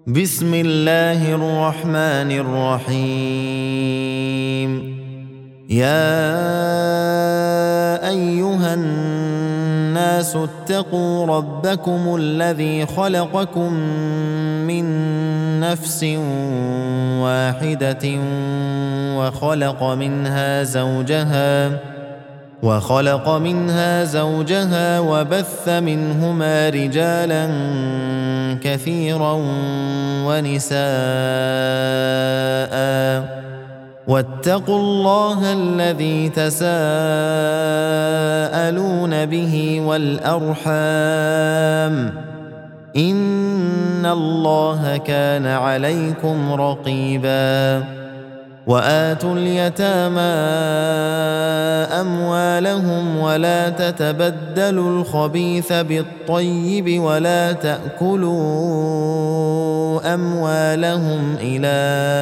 بسم الله الرحمن الرحيم. يا أيها الناس اتقوا ربكم الذي خلقكم من نفس واحدة وخلق منها زوجها وبث منهما رجالا كثيرا ونساء، واتقوا الله الذي تساءلون به والأرحام، إن الله كان عليكم رقيبا. وآتوا اليتامى أموالهم ولا تتبدلوا الخبيث بالطيب ولا تأكلوا أموالهم إلى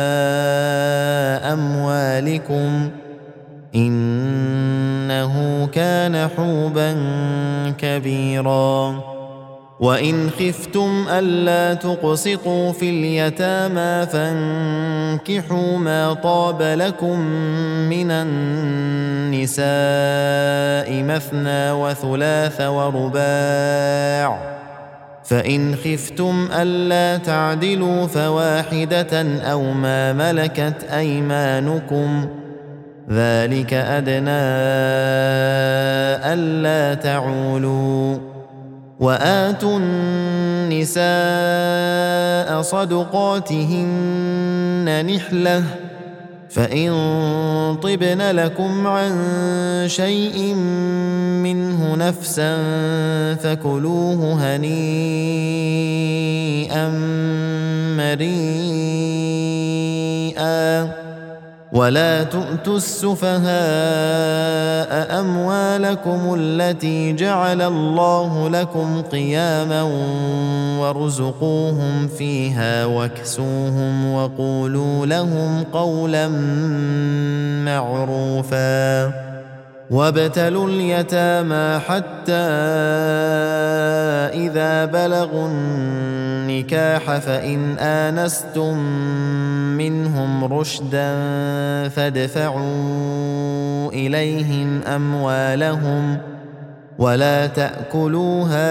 أموالكم، إنه كان حوبا كبيرا. وإن خفتم ألا تقسطوا في اليتامى فانكحوا ما طاب لكم من النساء مثنى وثلاث ورباع، فإن خفتم ألا تعدلوا فواحدة أو ما ملكت أيمانكم، ذلك أدنى ألا تعولوا. وآتوا النساء صدقاتهن نحلة، فإن طبن لكم عن شيء منه نفسا فكلوه هنيئا مريئا. ولا تؤتوا السفهاء أموالكم التي جعل الله لكم قياما وارزقوهم فيها واكسوهم وقولوا لهم قولا معروفا. وابتلوا اليتامى حتى إذا بلغوا النكاح فإن آنستم منهم رشدا فادفعوا إليهم أموالهم ولا تأكلوها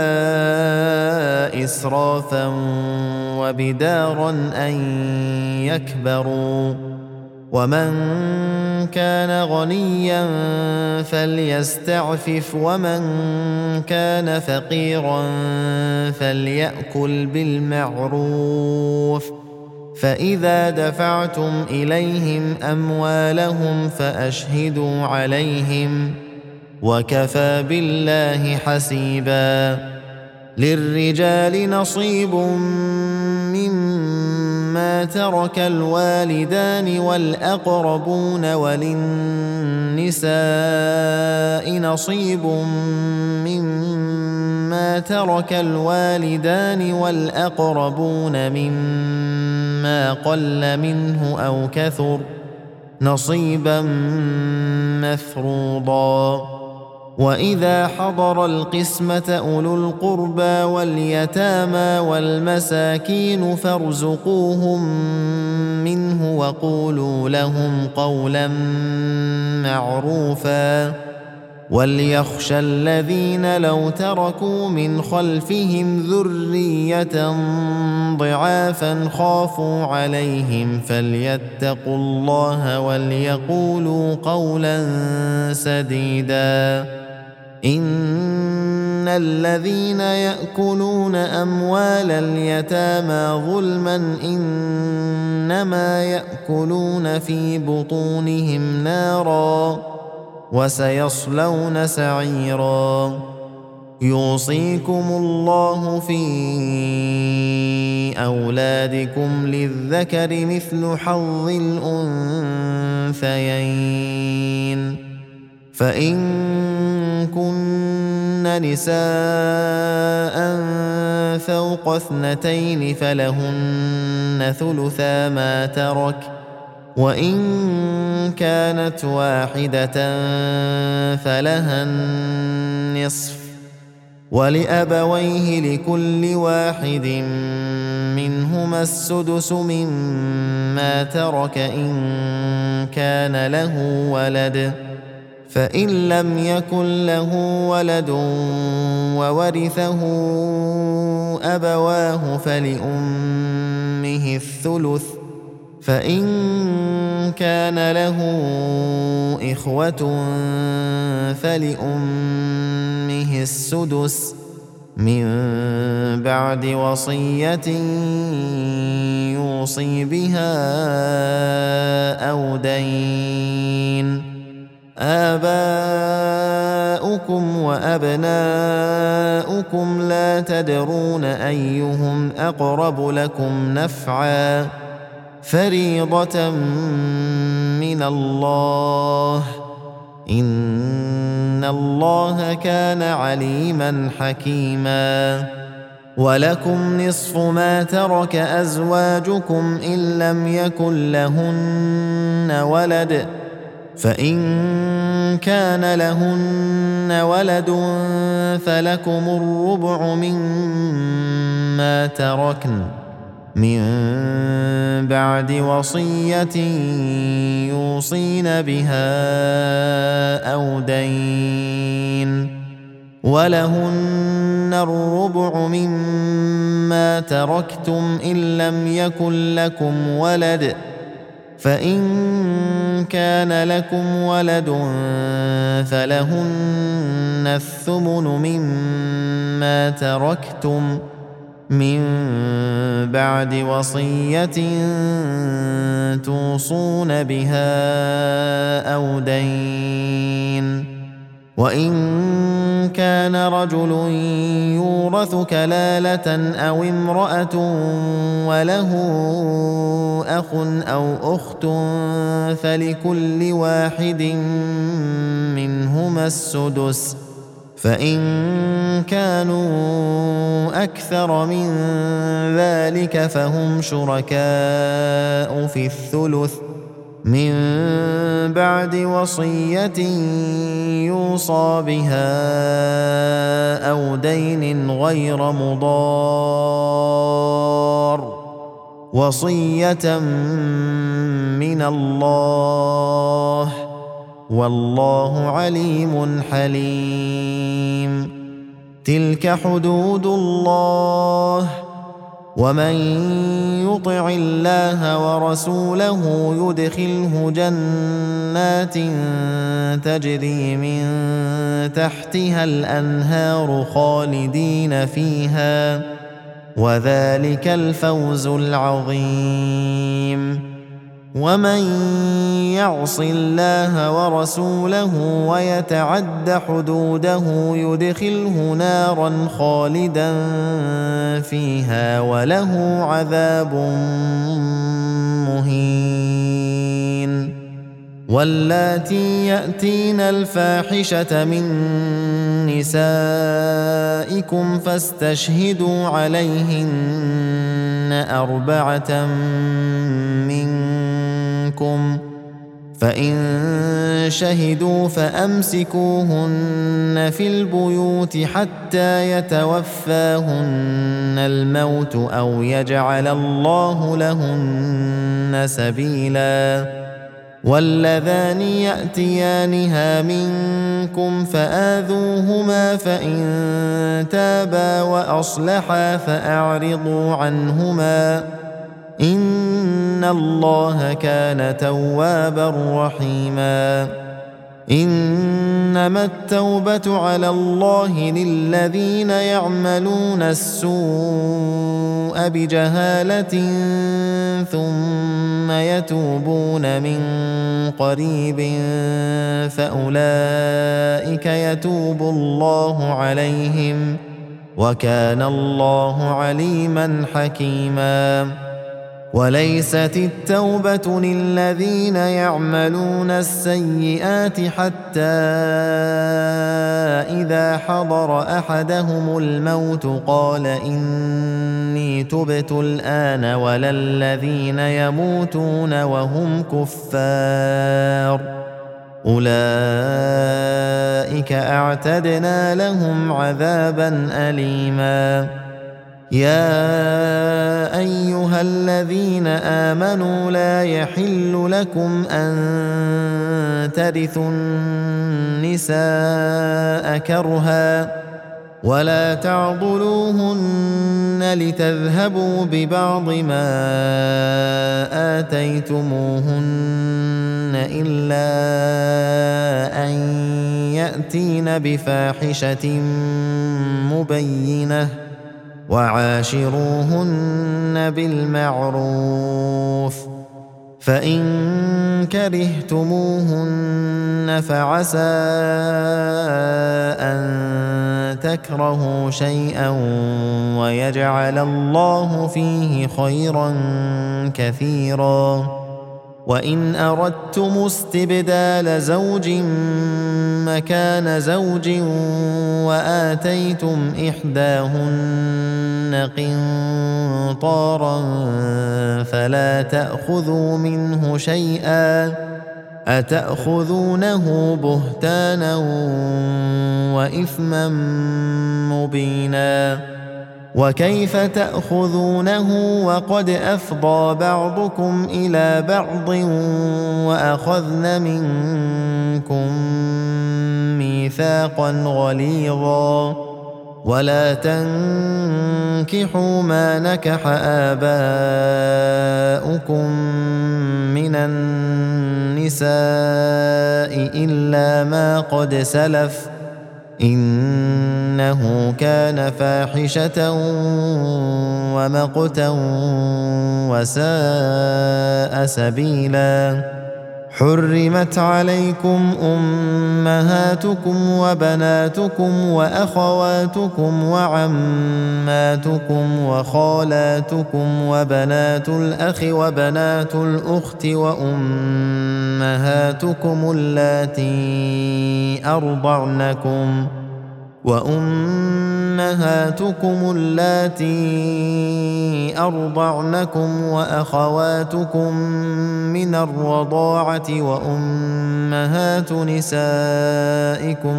إسرافا وبدارا أن يكبروا. ومن كان غنيا فليستعفف ومن كان فقيرا فليأكل بالمعروف، فإذا دفعتم إليهم أموالهم فأشهدوا عليهم، وكفى بالله حسيبا. للرجال نصيب مما ترك الوالدان والأقربون وللنساء نصيب مما ترك الوالدان والأقربون مما قل منه أو كثر نصيبا مفروضا. وإذا حضر القسمة أولو القربى واليتامى والمساكين فارزقوهم منه وقولوا لهم قولا معروفا. وليخشى الذين لو تركوا من خلفهم ذرية ضعافا خافوا عليهم فليتقوا الله وليقولوا قولا سديدا. إن الذين يأكلون أموال اليتامى ظلما إنما يأكلون في بطونهم نارا وسيصلون سعيرا. يوصيكم الله في أولادكم للذكر مثل حظ الأنثيين، فإن كن نساء فوق 2 فلهن ثلثا ما ترك، وإن كانت واحدة فلها النصف، ولأبويه لكل واحد منهما السدس مما ترك إن كان له ولد، فإن لم يكن له ولد وورثه أبواه فلأمه الثلث، فإن كان له إخوة فلأمه السدس من بعد وصية يوصي بها أو دين. آباؤكم وأبناؤكم لا تدرون أيهم أقرب لكم نفعا، فريضة من الله، إن الله كان عليما حكيما. ولكم نصف ما ترك أزواجكم إن لم يكن لهن ولد، فإن كان لهن ولد فلكم الربع مما تركن من بعد وصية يوصين بها أو دين، ولهن الربع مما تركتم إن لم يكن لكم ولد، فإن كان لكم ولد فلهن الثمن مما تركتم من بعد وصية توصون بها أو دين. وإن كان رجل يورث كلالة أو امرأة وله أخ أو أخت فلكل واحد منهما السدس، فإن كانوا أكثر من ذلك فهم شركاء في الثلث من بعد وصية يوصى بها أو دين غير مضار، وصية من الله، والله عليم حليم. تلك حدود الله، ومن يطع الله ورسوله يدخله جنات تجري من تحتها الأنهار خالدين فيها، وذلك الفوز العظيم. ومن يعص الله ورسوله ويتعد حدوده يدخله نارا خالدا فيها وله عذاب مهين. واللاتي يأتين الفاحشة من نسائكم فاستشهدوا عليهن 4 منكم، فإن شهدوا فأمسكوهن في البيوت حتى يتوفاهن الموت أو يجعل الله لهن سبيلا. واللذان يأتيانها منكم فآذوهما، فإن تابا وأصلحا فأعرضوا عنهما، إن الله كان توابا رحيما. إنما التوبة على الله للذين يعملون السوء بجهالة ثم يتوبون من قريب فأولئك يتوب الله عليهم، وكان الله عليما حكيما. وليست التوبة للذين يعملون السيئات حتى إذا حضر أحدهم الموت قال إني تبت الآن، ولا الذين يموتون وهم كفار أولئك أعتدنا لهم عذابا أليما يا أيها الذين آمنوا لا يحل لكم أن ترثوا النساء كرها ولا تعضلوهن لتذهبوا ببعض ما آتيتموهن إلا أن يأتين بفاحشة مبينة وعاشروهن بالمعروف فإن كرهتموهن فعسى أن تكرهوا شيئا ويجعل الله فيه خيرا كثيرا وإن أردتم استبدال زوج مكان زوج وآتيتم إحداهن قنطارا فلا تأخذوا منه شيئا أتأخذونه بهتانا وإثما مبينا وكيف تأخذونه وقد أفضى بعضكم إلى بعض وأخذن منكم ميثاقا غليظا ولا تنكحوا ما نكح آباؤكم من النساء إلا ما قد سلف إنه كان فاحشة ومقتا وساء سبيلا حرمت عليكم أمهاتكم وبناتكم وأخواتكم وعماتكم وخالاتكم وبنات الأخ وبنات الأخت وأمهاتكم اللاتي أرضعنكم وأخواتكم من الرضاعة وأمهات نسائكم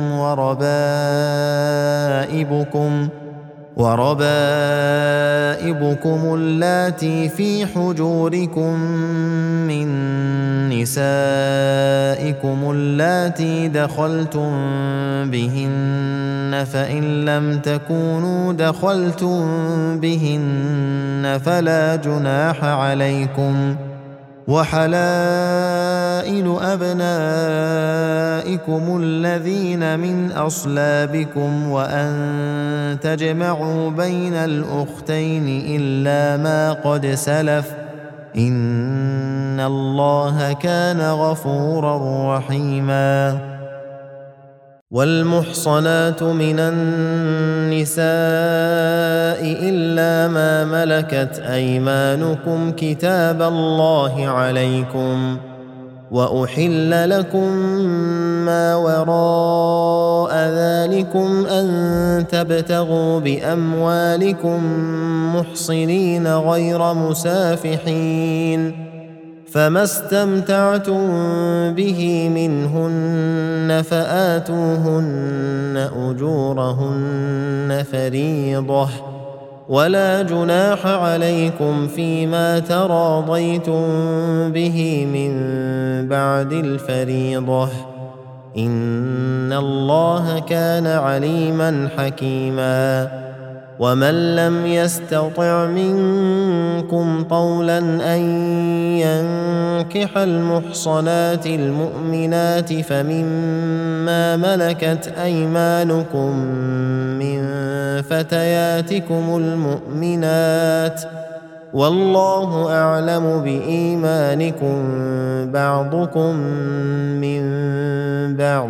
وربائبكم اللاتي في حجوركم من نسائكم اللاتي دخلتم بهن فإن لم تكونوا دخلتم بهن فلا جناح عليكم وحلائل أبنائكم الذين من أصلابكم وأن تجمعوا بين الأختين إلا ما قد سلف إن الله كان غفورا رحيما والمحصنات من النساء إلا ما ملكت أيمانكم كتاب الله عليكم وأحل لكم ما وراء ذلكم أن تبتغوا بأموالكم محصنين غير مسافحين فما استمتعتم به منهن فآتوهن أجورهن فريضة ولا جناح عليكم فيما تراضيتم به من بعد الفريضة إن الله كان عليما حكيما ومن لم يستطع منكم طولا أن ينكح المحصنات المؤمنات فمما ملكت أيمانكم من فتياتكم المؤمنات والله أعلم بإيمانكم بعضكم من بعض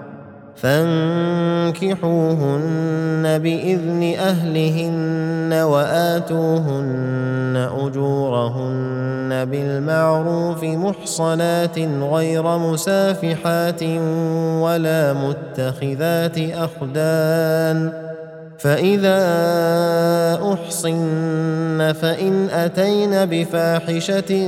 فانكحوهن بإذن أهلهن وآتوهن أجورهن بالمعروف محصنات غير مسافحات ولا متخذات أخدان فإذا أحصن فإن أتين بفاحشة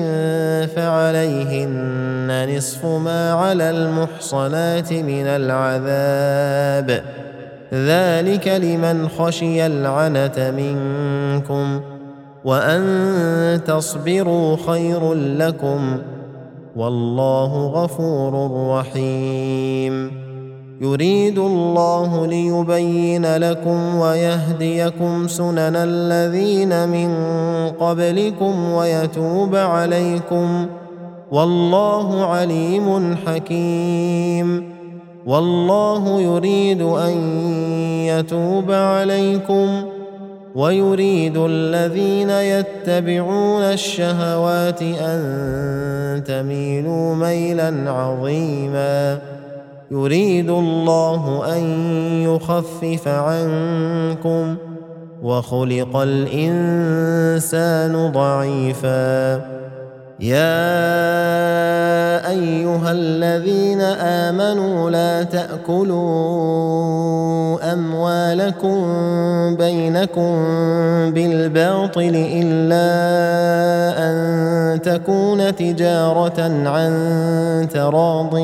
فعليهن نصف ما على المحصنات من العذاب، ذلك لمن خشي العنة منكم، وأن تصبروا خير لكم، والله غفور رحيم. يريد الله ليبين لكم ويهديكم سنن الذين من قبلكم ويتوب عليكم، والله عليم حكيم. والله يريد أن يتوب عليكم، ويريد الذين يتبعون الشهوات أن تميلوا ميلا عظيما. يريد الله أن يخفف عنكم، وخلق الإنسان ضعيفا. يا أيها الذين آمنوا لا تأكلوا أموالكم بينكم بالباطل إلا أن تكون تجارة عن تراض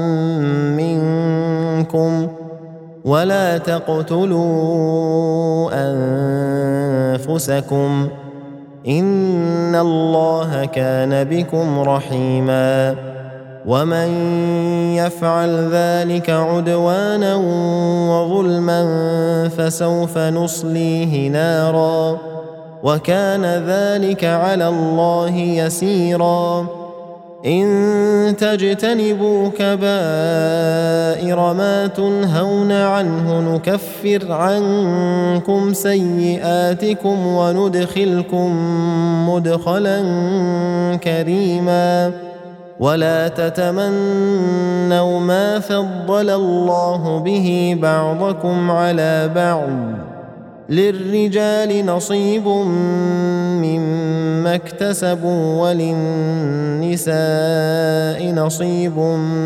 منكم، ولا تقتلوا أنفسكم، إن الله كان بكم رحيما. ومن يفعل ذلك عدوانا وظلما فسوف نصليه نارا، وكان ذلك على الله يسيرا. إن تجتنبوا كبائر ما تنهون عنه نكفر عنكم سيئاتكم وندخلكم مدخلا كريما. ولا تتمنوا ما فضل الله به بعضكم على بعض، للرجال نصيب مما اكتسبوا وللنساء نصيب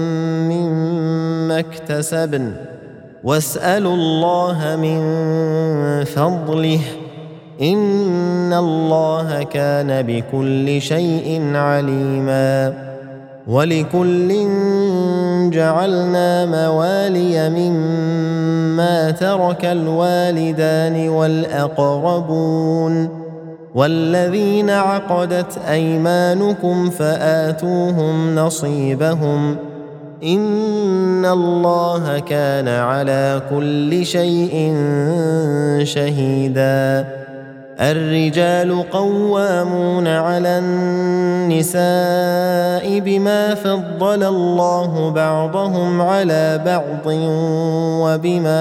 مما اكتسبن، واسألوا الله من فضله، إن الله كان بكل شيء عليما. ولكل جعلنا موالي مما ترك الوالدان والأقربون، والذين عقدت أيمانكم فآتوهم نصيبهم، إن الله كان على كل شيء شهيدا. الرجال قوامون على النساء بما فضل الله بعضهم على بعض وبما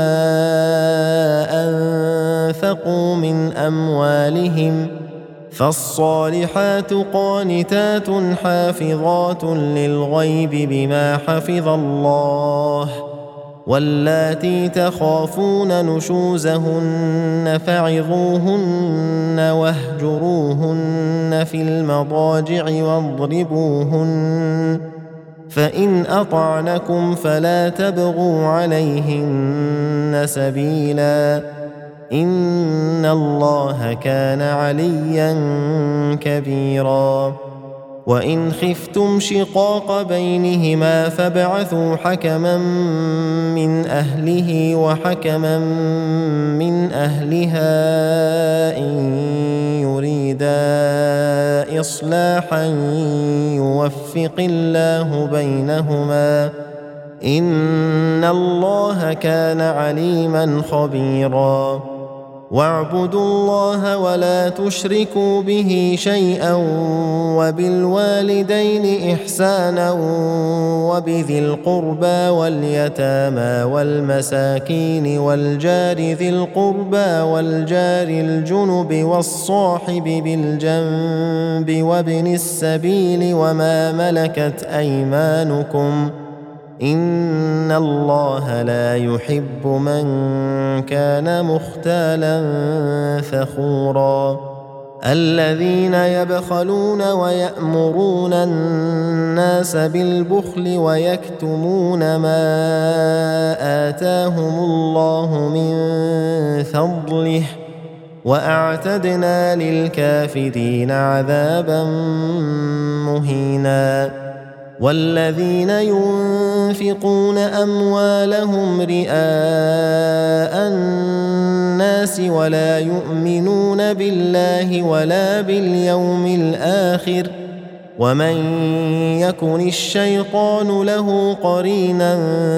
أنفقوا من أموالهم، فالصالحات قانتات حافظات للغيب بما حفظ الله، واللاتي تخافون نشوزهن فعظوهن واهجروهن في المضاجع واضربوهن، فإن أطعنكم فلا تبغوا عليهن سبيلا، إن الله كان عليا كبيرا. وإن خفتم شقاق بينهما فابعثوا حكما من أهله وحكما من أهلها إن يريدا إصلاحا يوفق الله بينهما، إن الله كان عليما خبيرا. واعبدوا الله ولا تشركوا به شيئا، وبالوالدين إحسانا، وبذي القربى واليتامى والمساكين والجار ذي القربى والجار الجنب والصاحب بالجنب وابن السبيل وما ملكت أيمانكم، إن الله لا يحب من كان مختالا فخورا. الذين يبخلون ويأمرون الناس بالبخل ويكتمون ما آتاهم الله من فضله وأعتدنا للكافرين عذابا مهينا. والذين ينفقون أموالهم رئاء الناس ولا يؤمنون بالله ولا باليوم الآخر ومن يكن الشيطان له قرينا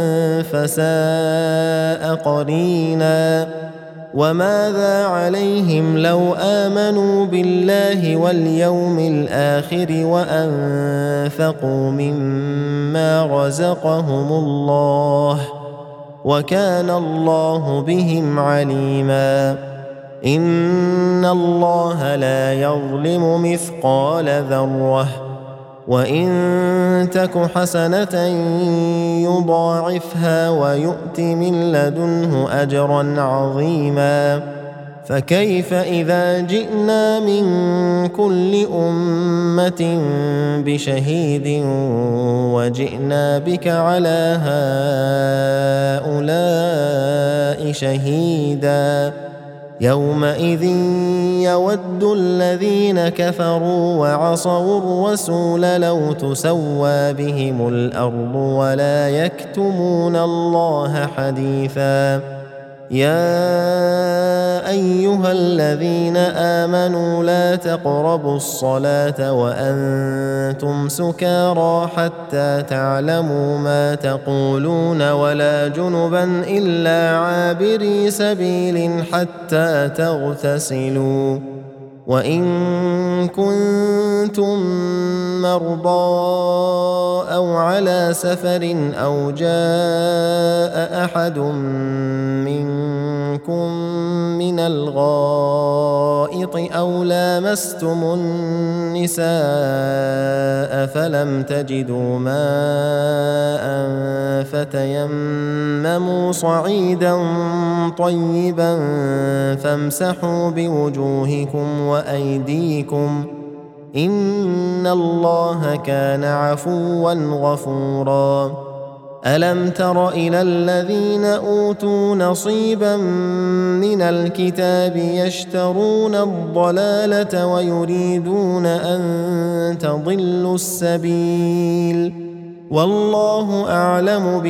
فساء قرينا. وماذا عليهم لو آمنوا بالله واليوم الآخر وأنفقوا مما رزقهم الله وكان الله بهم عليما. إن الله لا يظلم مثقال ذرة وإن تك حسنة يضاعفها ويؤت من لدنه أجرا عظيما. فكيف إذا جئنا من كل أمة بشهيد وجئنا بك على هؤلاء شهيدا. يومئذ يود الذين كفروا وعصوا الرسول لو تسوى بهم الأرض ولا يكتمون الله حديثا. يا أيها الذين آمنوا لا تقربوا الصلاة وأنتم سكارى حتى تعلموا ما تقولون ولا جنبا إلا عابري سبيل حتى تغتسلوا. وإن كنتم مرضى أو على سفر أو جاء أحد منكم من الغائط أو لامستم النساء فلم تجدوا ماء فتيمموا صعيدا طيبا فامسحوا بوجوهكم وأيديكم إن الله كان عفوا غفورا. ألم تر إلى الذين أوتوا نصيبا من الكتاب يشترون الضلالة ويريدون أن تضلوا السبيل والله أعلم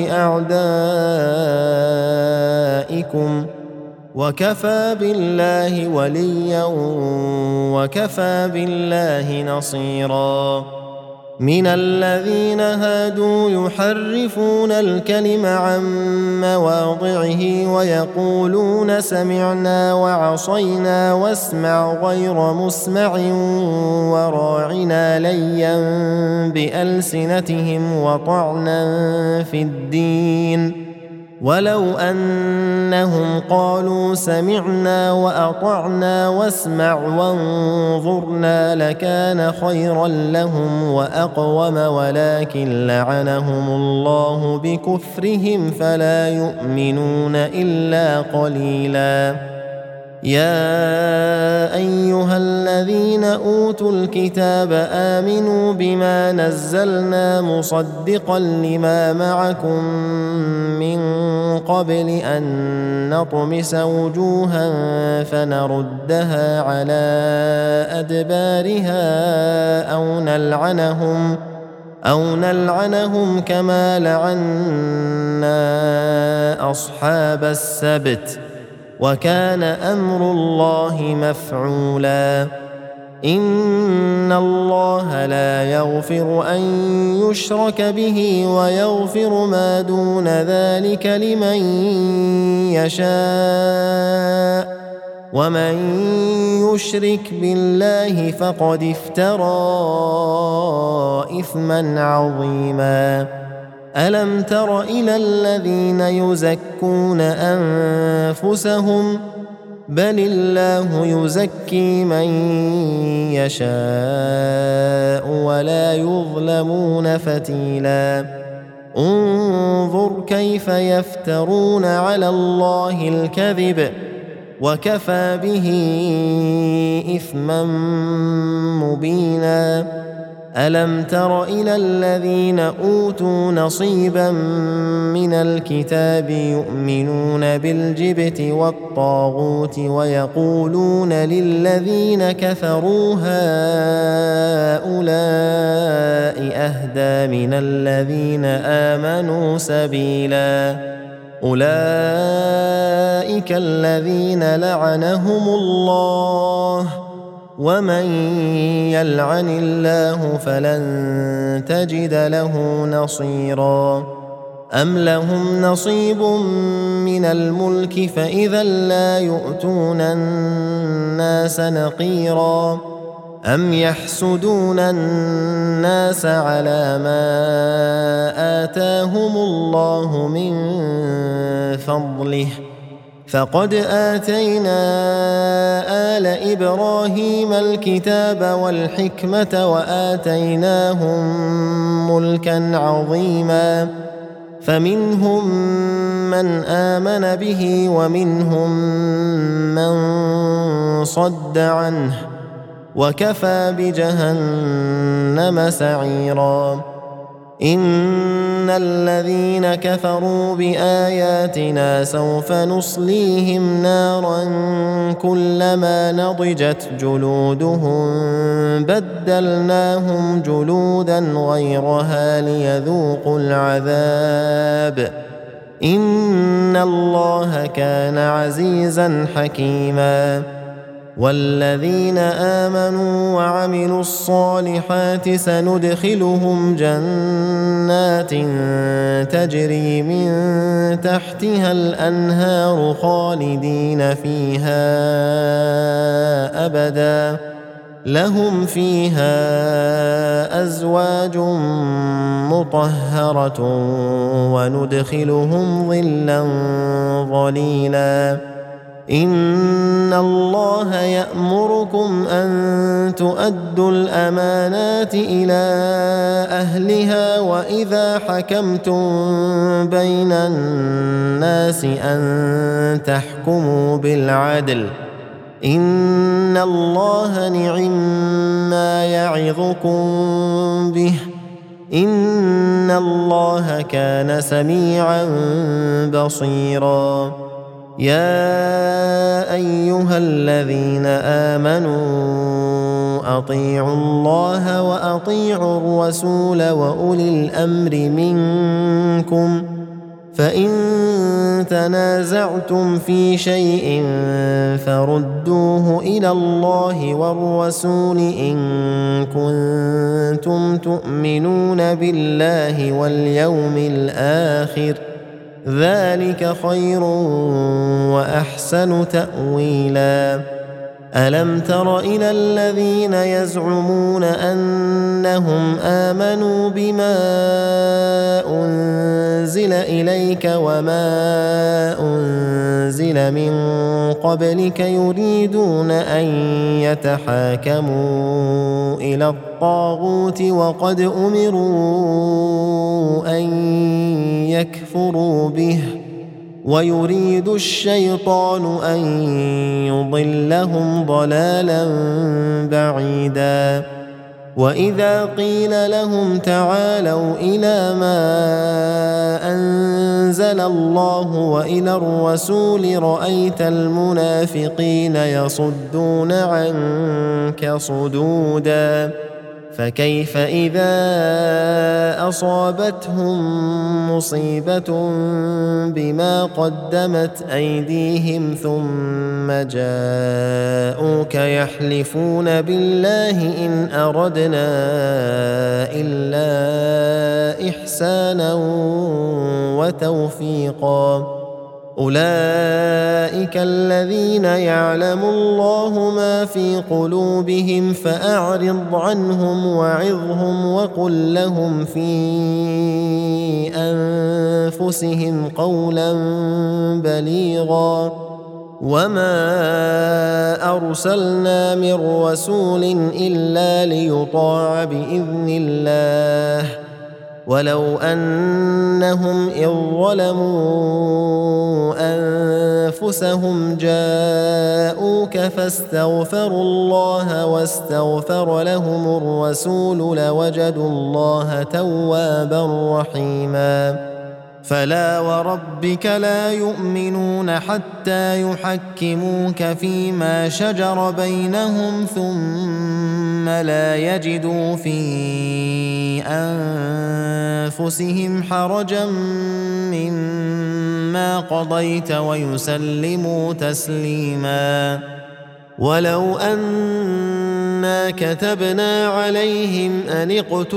بأعدائكم وكفى بالله وليا وكفى بالله نصيرا. من الذين هادوا يحرفون الكلم عن مواضعه ويقولون سمعنا وعصينا واسمع غير مسمع وراعنا ليا بألسنتهم وطعنا في الدين ولو أنهم قالوا سمعنا وأطعنا واسمع وانظرنا لكان خيرا لهم وأقوم ولكن لعنهم الله بكفرهم فلا يؤمنون إلا قليلا. يا أيها الذين أوتوا الكتاب آمنوا بما نزلنا مصدقا لما معكم من قبل أن نطمس وجوها فنردها على أدبارها أو نلعنهم كما لعنا أصحاب السبت وكان أمر الله مفعولا. إن الله لا يغفر أن يشرك به ويغفر ما دون ذلك لمن يشاء ومن يشرك بالله فقد افترى إثما عظيما. ألم تر إلى الذين يزكون أنفسهم بل الله يزكي من يشاء ولا يظلمون فتيلا. انظر كيف يفترون على الله الكذب وكفى به إثما مبينا. ألم تر إلى الذين أوتوا نصيبا من الكتاب يؤمنون بالجبت والطاغوت ويقولون للذين كفروا هؤلاء أهدى من الذين آمنوا سبيلا. أولئك الذين لعنهم الله ومن يلعن الله فلن تجد له نصيرا. أم لهم نصيب من الملك فإذا لا يؤتون الناس نقيرا. أم يحسدون الناس على ما آتاهم الله من فضله فقد آتينا آل إبراهيم الكتاب والحكمة وآتيناهم ملكا عظيما. فمنهم من آمن به ومنهم من صد عنه وكفى بجهنم سعيرا. إن الذين كفروا بآياتنا سوف نصليهم نارا كلما نضجت جلودهم بدلناهم جلودا غيرها ليذوقوا العذاب إن الله كان عزيزا حكيما. والذين آمنوا وعملوا الصالحات سندخلهم جنات تجري من تحتها الأنهار خالدين فيها أبدا لهم فيها أزواج مطهرة وندخلهم ظلا ظليلا. إن الله يأمركم أن تؤدوا الأمانات إلى أهلها وإذا حكمتم بين الناس أن تحكموا بالعدل إن الله نعم يعظكم به إن الله كان سميعا بصيرا. يا أيها الذين آمنوا أطيعوا الله وأطيعوا الرسول وأولي الأمر منكم فإن تنازعتم في شيء فردوه إلى الله والرسول إن كنتم تؤمنون بالله واليوم الآخر ذلك خير وأحسن تأويلا. ألم تر إلى الذين يزعمون أنهم آمنوا بما أنزل إليك وما أنزل من قبلك يريدون أن يتحاكموا إلى الطاغوت وقد أمروا أن يكفروا به ويريد الشيطان أن يضلهم ضلالا بعيدا. وإذا قيل لهم تعالوا إلى ما أنزل الله وإلى الرسول رأيت المنافقين يصدون عنك صدودا. فكيف إذا أصابتهم مصيبة بما قدمت أيديهم ثم جاءوك يحلفون بالله إن أردنا إلا إحسانا وتوفيقا. أولئك الذين يعلم الله ما في قلوبهم فأعرض عنهم وعظهم وقل لهم في أنفسهم قولا بليغا. وما أرسلنا من رسول إلا ليطاع بإذن الله ولو أنهم إذ ظلموا أنفسهم جاءوك فاستغفروا الله واستغفر لهم الرسول لوجدوا الله توابا رحيما فلا وربك لا يؤمنون حتى يحكموك فيما شجر بينهم ثم لا يجدوا في أنفسهم حرجا مما قضيت ويسلموا تسليما ولو أنا كتبنا عليهم أن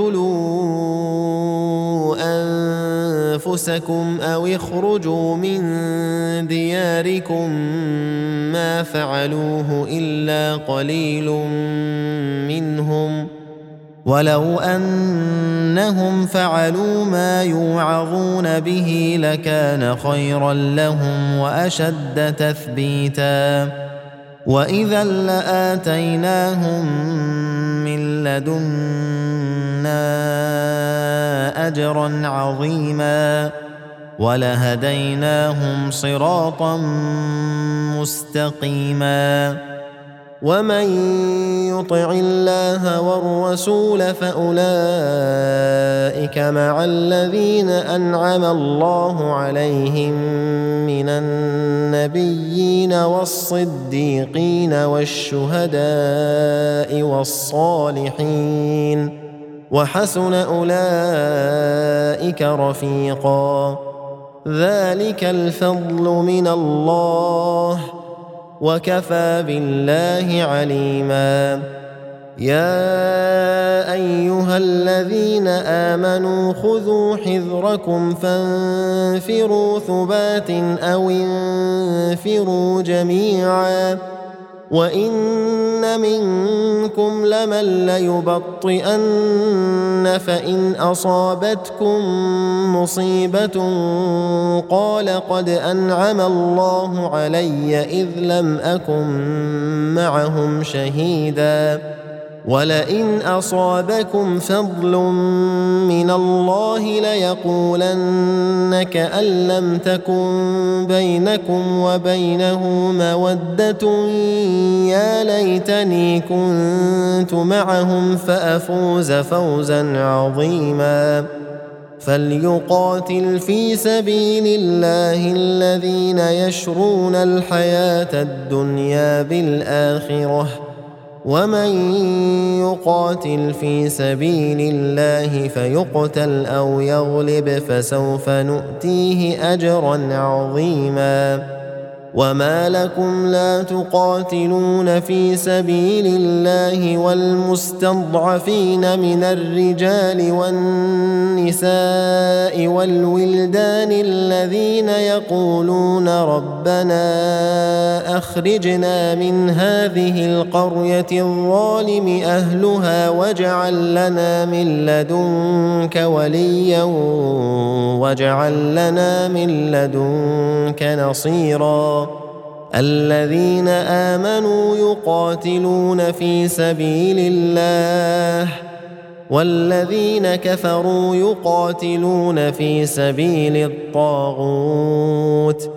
اقتلوا أنفسكم أو اخرجوا من دياركم ما فعلوه إلا قليل منهم ولو أنهم فعلوا ما يوعظون به لكان خيرا لهم وأشد تثبيتا وإذا لآتيناهم من لدنا أجرا عظيما ولهديناهم صراطا مستقيما ومن يطع الله والرسول فأولئك مع الذين أنعم الله عليهم من النبيين والصديقين والشهداء والصالحين وحسن أولئك رفيقا ذلك الفضل من الله وكفى بالله عليما يا أيها الذين آمنوا خذوا حذركم فانفروا ثبات أو انفروا جميعا وإن منكم لمن ليبطئن فإن أصابتكم مصيبة قال قد أنعم الله علي إذ لم أكن معهم شهيدا ولئن أصابكم فضل من الله ليقولن كأن لم تكن بينكم وبينه مودة يا ليتني كنت معهم فأفوز فوزا عظيما فليقاتل في سبيل الله الذين يشرون الحياة الدنيا بالآخرة ومن يقاتل في سبيل الله فيقتل أو يغلب فسوف نؤتيه أجرا عظيما وما لكم لا تقاتلون في سبيل الله والمستضعفين من الرجال والنساء والولدان الذين يقولون ربنا أخرجنا من هذه القرية الظالم أهلها واجعل لنا من لدنك وليا واجعل لنا من لدنك نصيرا الذين آمنوا يقاتلون في سبيل الله والذين كفروا يقاتلون في سبيل الطاغوت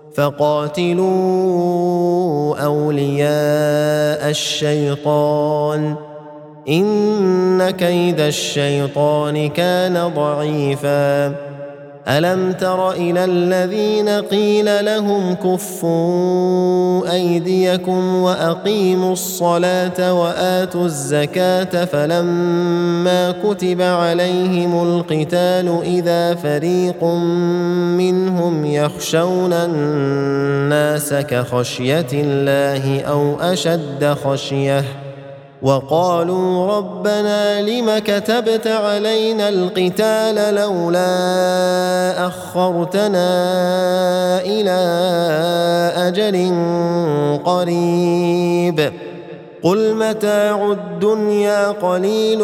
فقاتلوا أولياء الشيطان إن كيد الشيطان كان ضعيفا ألم تر إلى الذين قيل لهم كفوا أيديكم وأقيموا الصلاة وآتوا الزكاة فلما كتب عليهم القتال إذا فريق منهم يخشون الناس كخشية الله أو أشد خشية وقالوا ربنا لم كتبت علينا القتال لولا أخرتنا إلى أجل قريب قل متاع الدنيا قليل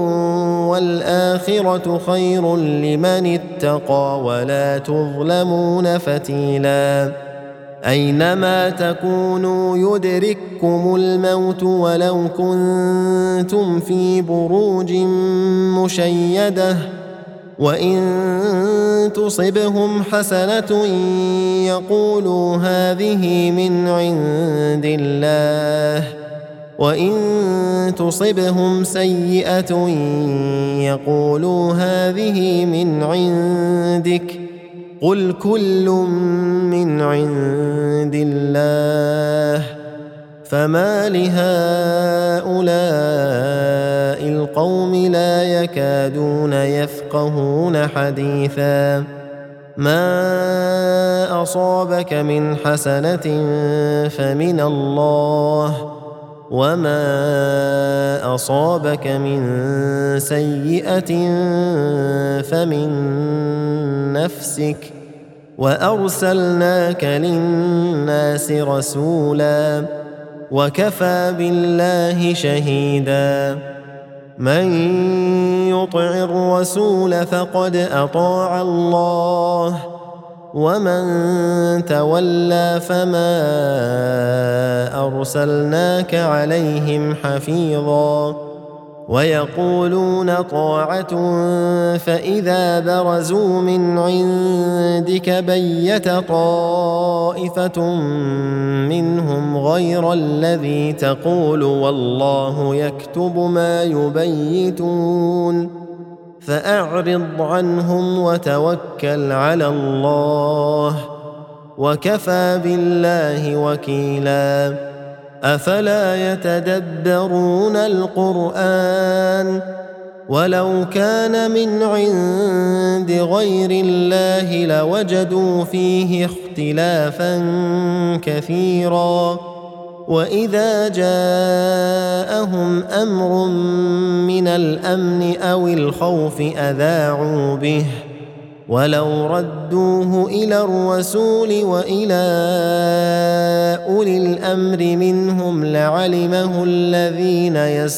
والآخرة خير لمن اتقى ولا تظلمون فتيلا أينما تكونوا يدرككم الموت ولو كنتم في بروج مشيدة وإن تصبهم حسنة يقولوا هذه من عند الله، وإن تصبهم سيئة يقولوا هذه من عندك، قل كل من عند الله. فما لهؤلاء القوم لا يكادون يفقهون حديثا. ما أصابك من حسنة فمن الله، وما أصابك من سيئة فمن نفسك، وأرسلناك للناس رسولا، وكفى بالله شهيدا. من يطع الرسول فقد أطاع الله، ومن تولى فما أرسلناك عليهم حفيظا. ويقولون طاعة فإذا برزوا من عندك بيت طائفة منهم غير الذي تقول والله يكتب ما يبيتون، فأعرض عنهم وتوكل على الله، وكفى بالله وكيلا. أفلا يتدبرون القرآن؟ ولو كان من عند غير الله لوجدوا فيه اختلافا كثيرا. وإذا جاءهم أمر من الأمن أو الخوف أذاعوا به، ولو ردوه إلى الرسول وإلى أولي الأمر منهم لعلمه الذين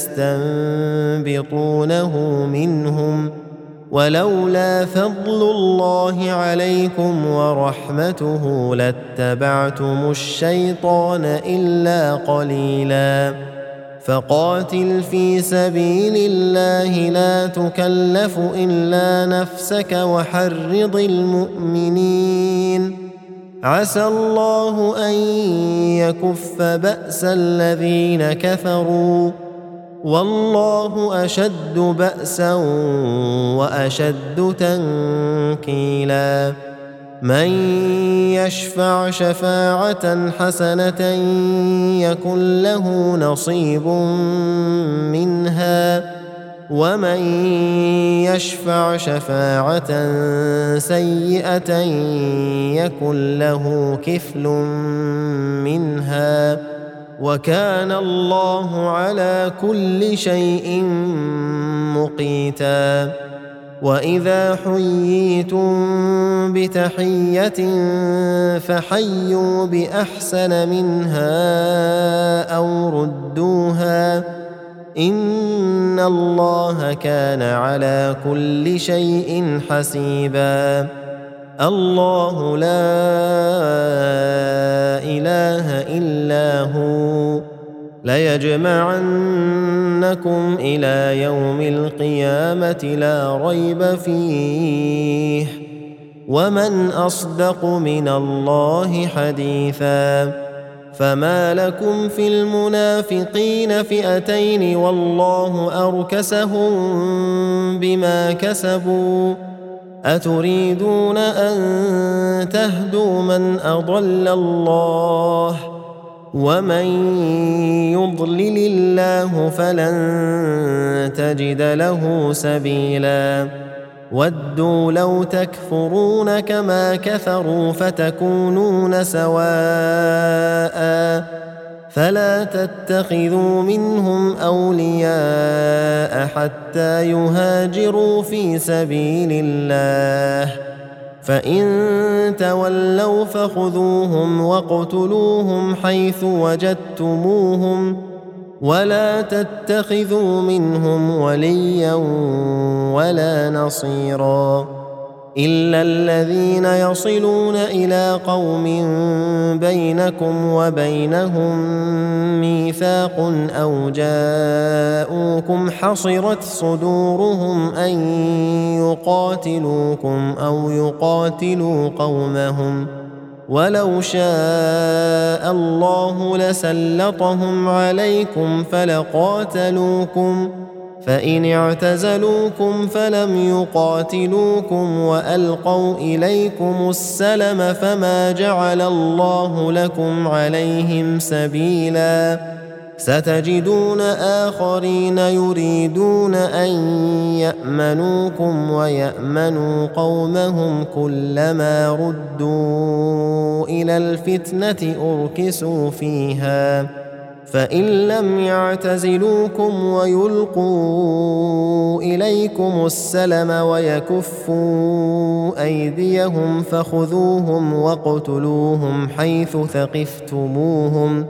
يستنبطونه منهم، ولولا فضل الله عليكم ورحمته لاتبعتم الشيطان إلا قليلا. فقاتل في سبيل الله لا تكلف إلا نفسك وحرض المؤمنين، عسى الله أن يكف بأس الذين كفروا، والله أشد بأسا وأشد تنكيلا. من يشفع شفاعة حسنة يكن له نصيب منها، ومن يشفع شفاعة سيئة يكن له كفل منها، وكان الله على كل شيء مقيتا. وإذا حييتم بتحية فحيوا بأحسن منها أو ردوها، إن الله كان على كل شيء حسيبا. الله لا إله إلا هو، ليجمعنكم إلى يوم القيامة لا ريب فيه، ومن أصدق من الله حديثا. فما لكم في المنافقين فئتين والله أركسهم بما كسبوا، أتريدون أن تهدوا من أضل الله، ومن يضلل الله فلن تجد له سبيلا. ودوا لو تكفرون كما كفروا فتكونون سواء، فلا تتخذوا منهم أولياء حتى يهاجروا في سبيل الله، فإن تولوا فخذوهم واقتلوهم حيث وجدتموهم، ولا تتخذوا منهم وليا ولا نصيرا. إلا الذين يصلون إلى قوم بينكم وبينهم ميثاق أو جاءوكم حصرت صدورهم أن يقاتلوكم أو يقاتلوا قومهم ولو شاء الله لسلطهم عليكم فلقاتلوكم فإن اعتزلوكم فلم يقاتلوكم وألقوا إليكم السلم فما جعل الله لكم عليهم سبيلا ستجدون آخرين يريدون أن يأمنوكم ويأمنوا قومهم كلما ردوا إلى الفتنة أركسوا فيها فإن لم يعتزلوكم ويلقوا إليكم السلم ويكفوا أيديهم فخذوهم واقتلوهم حيث ثقفتموهم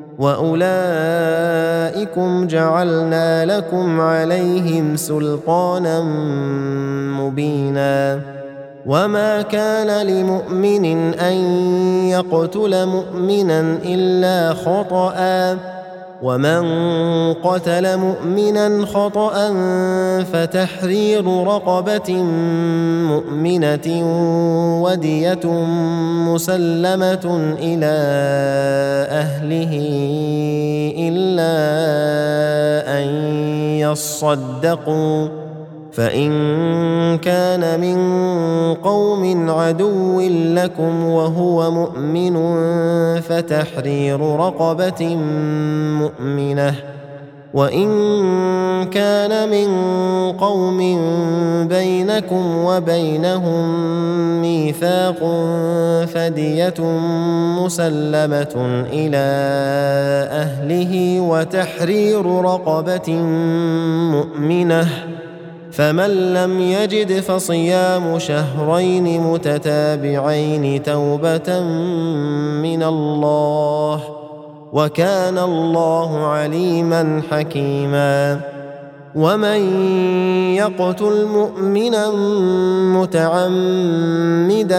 وأولئكم جعلنا لكم عليهم سلطانا مبينا وما كان لمؤمن أن يقتل مؤمنا إلا خطأ ومن قتل مؤمنا خطأ فتحرير رقبة مؤمنة ودية مسلمة إلى أهله إلا أن يصدقوا فإن كان من قوم عدو لكم وهو مؤمن فتحرير رقبة مؤمنة وإن كان من قوم بينكم وبينهم ميثاق فدية مسلمة إلى أهله وتحرير رقبة مؤمنة فمن لم يجد فصيام شهرين متتابعين توبة من الله وكان الله عليما حكيما ومن يقتل مؤمنا متعمدا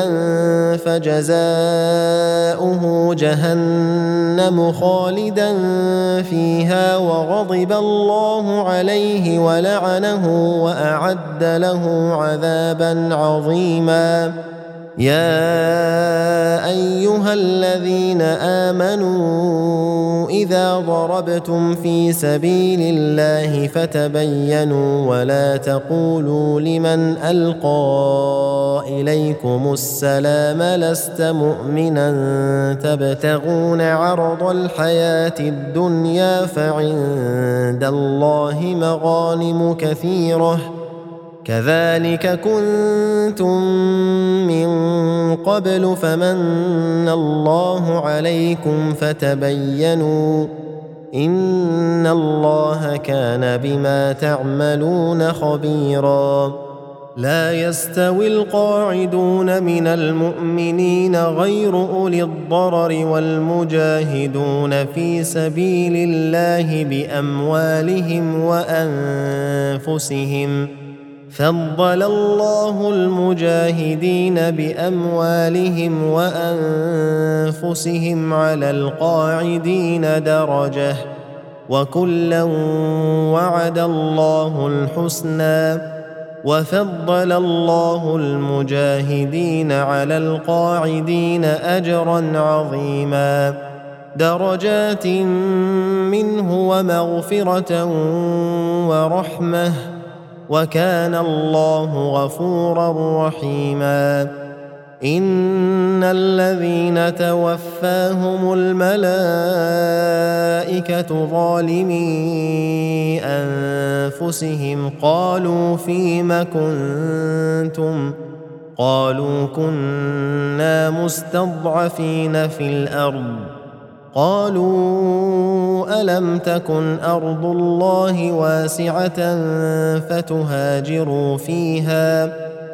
فجزاؤه جهنم خالدا فيها وغضب الله عليه ولعنه وأعد له عذابا عظيما يا أيها الذين آمنوا إذا ضربتم في سبيل الله فتبينوا ولا تقولوا لمن ألقى إليكم السلام لست مؤمنا تبتغون عرض الحياة الدنيا فعند الله مغانم كثيرة كذلك كنتم من قبل فمن الله عليكم فتبينوا إن الله كان بما تعملون خبيرا لا يستوي القاعدون من المؤمنين غير أولي الضرر والمجاهدون في سبيل الله بأموالهم وأنفسهم فضل الله المجاهدين بأموالهم وأنفسهم على القاعدين درجة وكلا وعد الله الحسنى وفضل الله المجاهدين على القاعدين أجرا عظيما درجات منه ومغفرة ورحمة وكان الله غفورا رحيما إن الذين توفاهم الملائكة ظالمي أنفسهم قالوا فيم كنتم قالوا كنا مستضعفين في الأرض قالوا ألم تكن أرض الله واسعة فتهاجروا فيها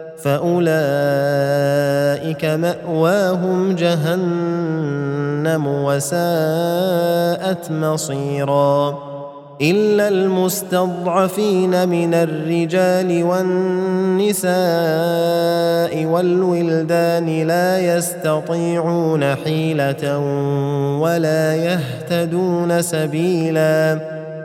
فأولئك مأواهم جهنم وساءت مصيرا إلا المستضعفين من الرجال والنساء والولدان لا يستطيعون حيلة ولا يهتدون سبيلا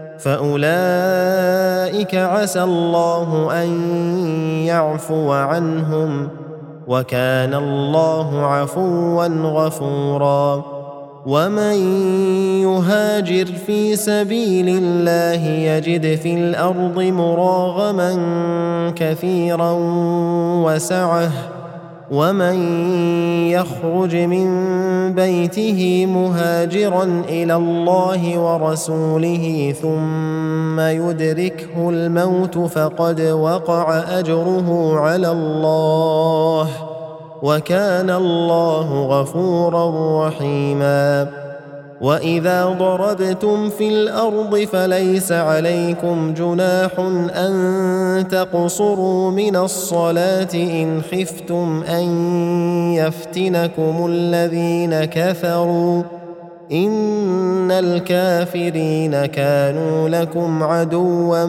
فأولئك عسى الله أن يعفو عنهم وكان الله عفوا غفورا ومن يهاجر في سبيل الله يجد في الأرض مراغما كثيرا وسعة ومن يخرج من بيته مهاجرا إلى الله ورسوله ثم يدركه الموت فقد وقع أجره على الله وكان الله غفورا رحيما وإذا ضربتم في الأرض فليس عليكم جناح أن تقصروا من الصلاة إن خفتم أن يفتنكم الذين كفروا إن الكافرين كانوا لكم عدوا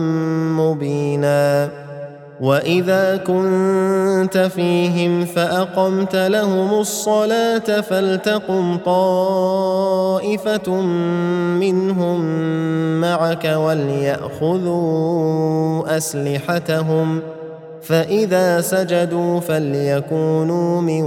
مبينا وإذا كنت فيهم فأقمت لهم الصلاة فلتقم طائفة منهم معك وليأخذوا أسلحتهم فإذا سجدوا فليكونوا من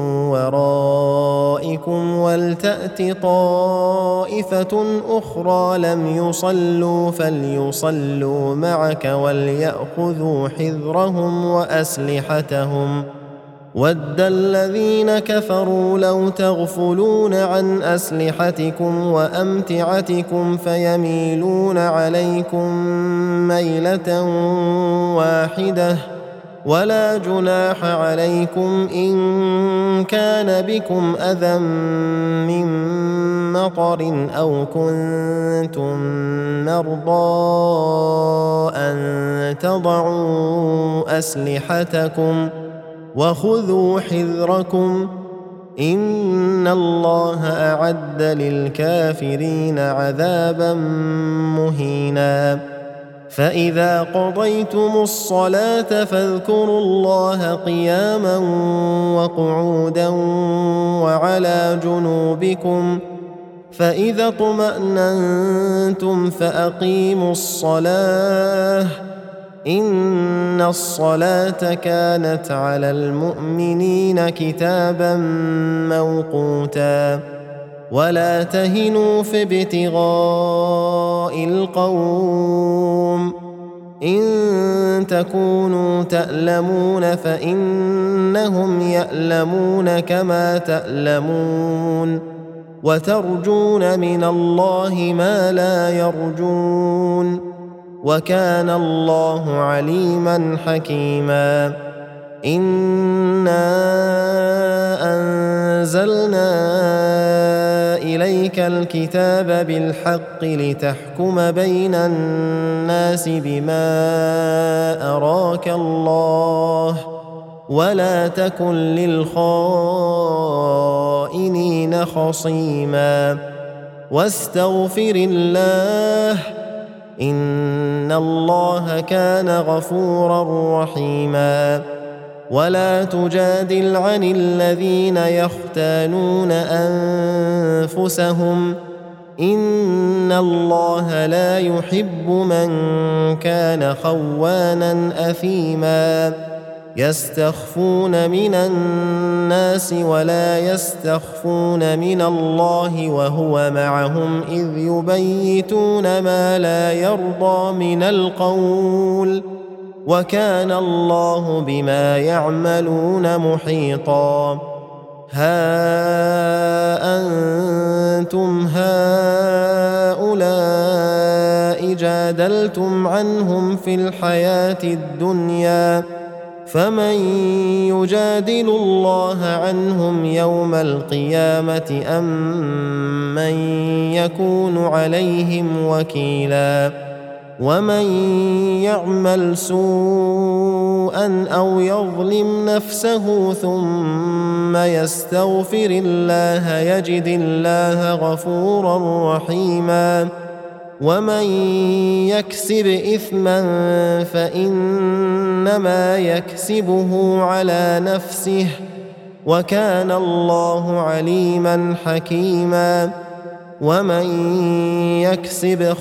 ورائكم ولتأت طائفة أخرى لم يصلوا فليصلوا معك وليأخذوا حذرهم وأسلحتهم ود الذين كفروا لو تغفلون عن أسلحتكم وأمتعتكم فيميلون عليكم ميلة واحدة ولا جناح عليكم إن كان بكم أذى من مطر أو كنتم مرضى أن تضعوا أسلحتكم وخذوا حذركم إن الله أعد للكافرين عذابا مهينا فإذا قضيتم الصلاة فاذكروا الله قياما وقعودا وعلى جنوبكم فإذا اطمأننتم فأقيموا الصلاة إن الصلاة كانت على المؤمنين كتابا موقوتا ولا تهنوا في ابتغاء القوم إن تكونوا تألمون فإنهم يألمون كما تألمون وترجون من الله ما لا يرجون وكان الله عليما حكيما إنا أنزلنا إليك الكتاب بالحق لتحكم بين الناس بما أراك الله ولا تكن للخائنين خصيما واستغفر الله إن الله كان غفورا رحيما ولا تجادل عن الذين يختانون أنفسهم إن الله لا يحب من كان خوانا أثيما يستخفون من الناس ولا يستخفون من الله وهو معهم إذ يبيتون ما لا يرضى من القول وكان الله بما يعملون محيطا ها أنتم هؤلاء جادلتم عنهم في الحياة الدنيا فمن يجادل الله عنهم يوم القيامة أم من يكون عليهم وكيلا ومن يعمل سوءا أو يظلم نفسه ثم يستغفر الله يجد الله غفورا رحيما ومن يكسب إثما فإنما يكسبه على نفسه وكان الله عليما حكيما ومن يكسب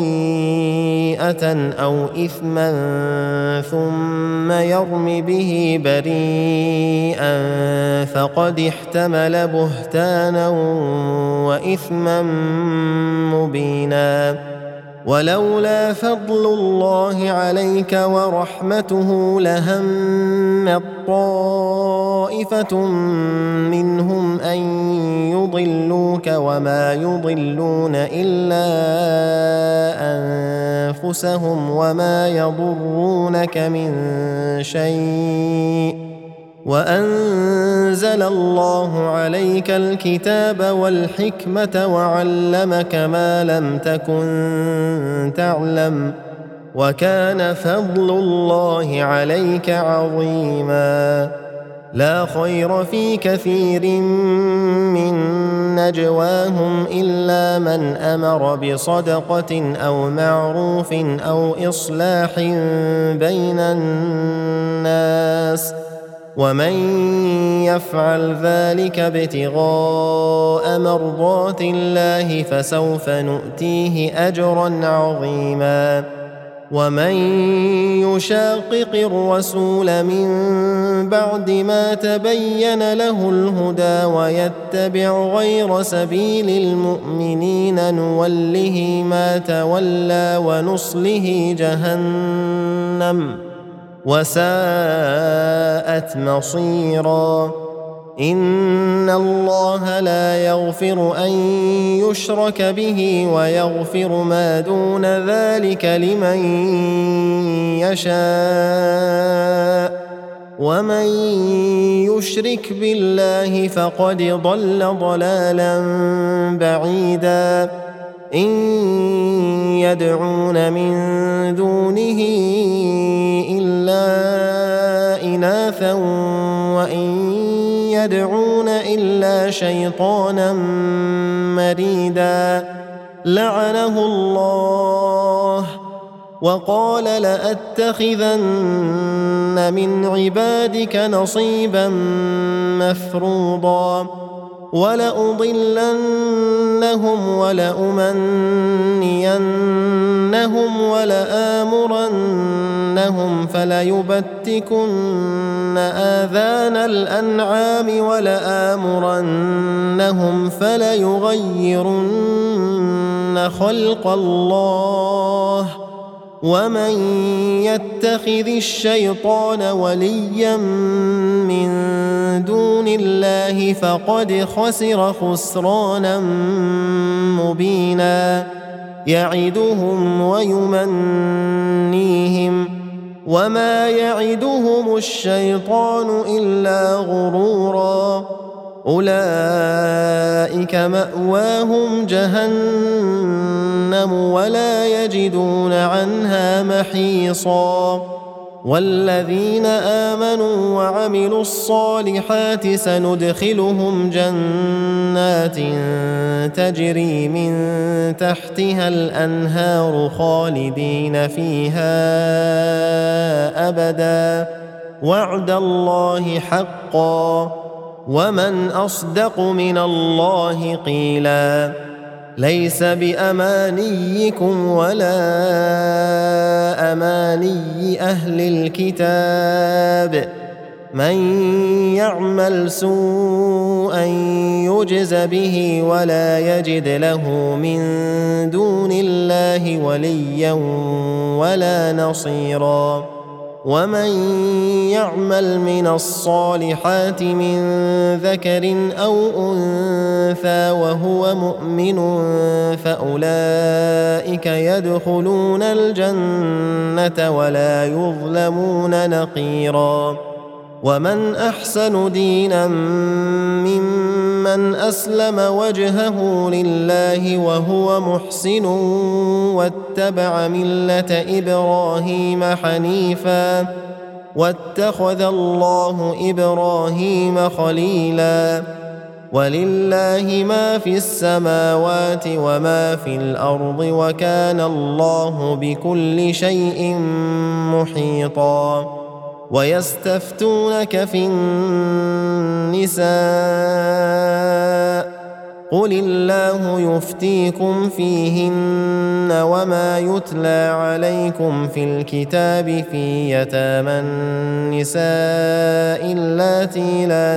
خطيئة أو إثما ثم يرم به بريئا فقد احتمل بهتانا وإثما مبينا ولولا فضل الله عليك ورحمته لهمت طائفة منهم أن يضلوك وما يضلون إلا أنفسهم وما يضرونك من شيء وأنزل الله عليك الكتاب والحكمة وعلمك ما لم تكن تعلم وكان فضل الله عليك عظيما لا خير في كثير من نجواهم إلا من أمر بصدقة أو معروف أو إصلاح بين الناس ومن يفعل ذلك ابتغاء مرضات الله فسوف نؤتيه أجرا عظيما ومن يشاقق الرسول من بعد ما تبين له الهدى ويتبع غير سبيل المؤمنين نوله ما تولى ونصله جهنم وساءت مصيرا إن الله لا يغفر أن يشرك به ويغفر ما دون ذلك لمن يشاء ومن يشرك بالله فقد ضل ضلالا بعيدا إن يدعون من دونه إلا إناثا وإن يدعون إلا شيطانا مريدا لعنه الله وقال لأتخذن من عبادك نصيبا مفروضا ولأضلنهم ولأمنينهم ولآمرنهم فليبتكن آذان الأنعام ولآمرنهم فليغيرن خلق الله ومن يتخذ الشيطان وليا من دون الله فقد خسر خسرانا مبينا يعدهم ويمنيهم وما يعدهم الشيطان إلا غرورا أولئك مأواهم جهنم ولا يجدون عنها محيصا والذين آمنوا وعملوا الصالحات سندخلهم جنات تجري من تحتها الأنهار خالدين فيها أبدا وعد الله حقا ومن أصدق من الله قيلا ليس بأمانيكم ولا أماني أهل الكتاب من يعمل سوءا يجز به ولا يجد له من دون الله وليا ولا نصيرا ومن يعمل من الصالحات من ذكر أو أنثى وهو مؤمن فأولئك يدخلون الجنة ولا يظلمون نقيرا ومن أحسن دينا ممن أسلم وجهه لله وهو محسن واتبع ملة إبراهيم حنيفا واتخذ الله إبراهيم خليلا ولله ما في السماوات وما في الأرض وكان الله بكل شيء محيطا ويستفتونك في النساء قل الله يفتيكم فيهن وما يتلى عليكم في الكتاب في يتامى النساء اللاتي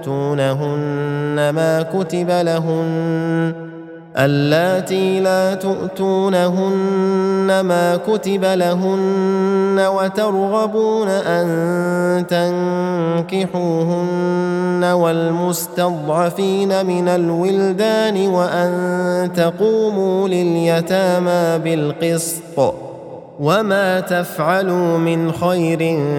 لا تؤتونهن ما كتب لهن وترغبون أن تنكحوهن والمستضعفين من الولدان وأن تقوموا لليتامى بالقسط وما تفعلوا من خير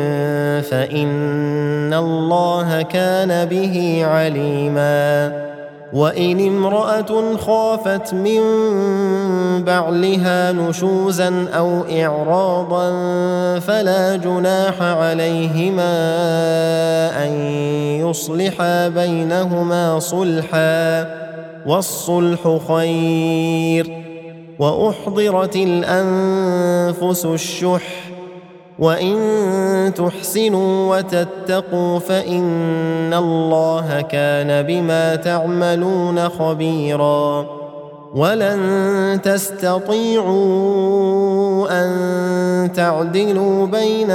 فإن الله كان به عليما وإن امرأة خافت من بعلها نشوزا أو إعراضا فلا جناح عليهما أن يصلحا بينهما صلحا والصلح خير وأحضرت الأنفس الشح وإن تحسنوا وتتقوا فإن الله كان بما تعملون خبيرا ولن تستطيعوا أن تعدلوا بين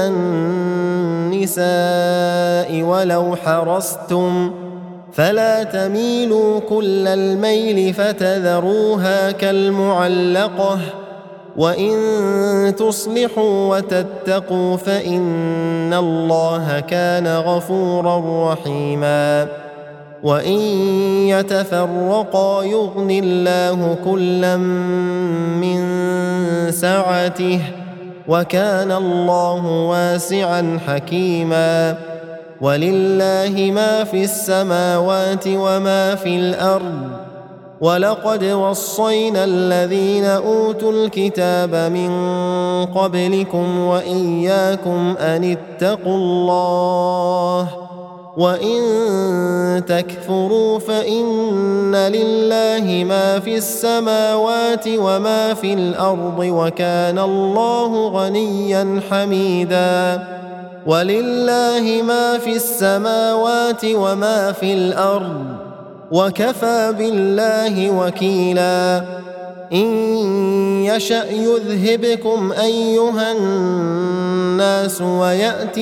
النساء ولو حرصتم فلا تميلوا كل الميل فتذروها كالمعلقة وإن تصلحوا وتتقوا فإن الله كان غفورا رحيما وإن يتفرقا يغن الله كلا من سعته وكان الله واسعا حكيما ولله ما في السماوات وما في الأرض ولقد وصينا الذين أوتوا الكتاب من قبلكم وإياكم أن اتقوا الله وإن تكفروا فإن لله ما في السماوات وما في الأرض وكان الله غنيا حميدا ولله ما في السماوات وما في الأرض وكفى بالله وكيلا إن يشأ يذهبكم أيها الناس ويأت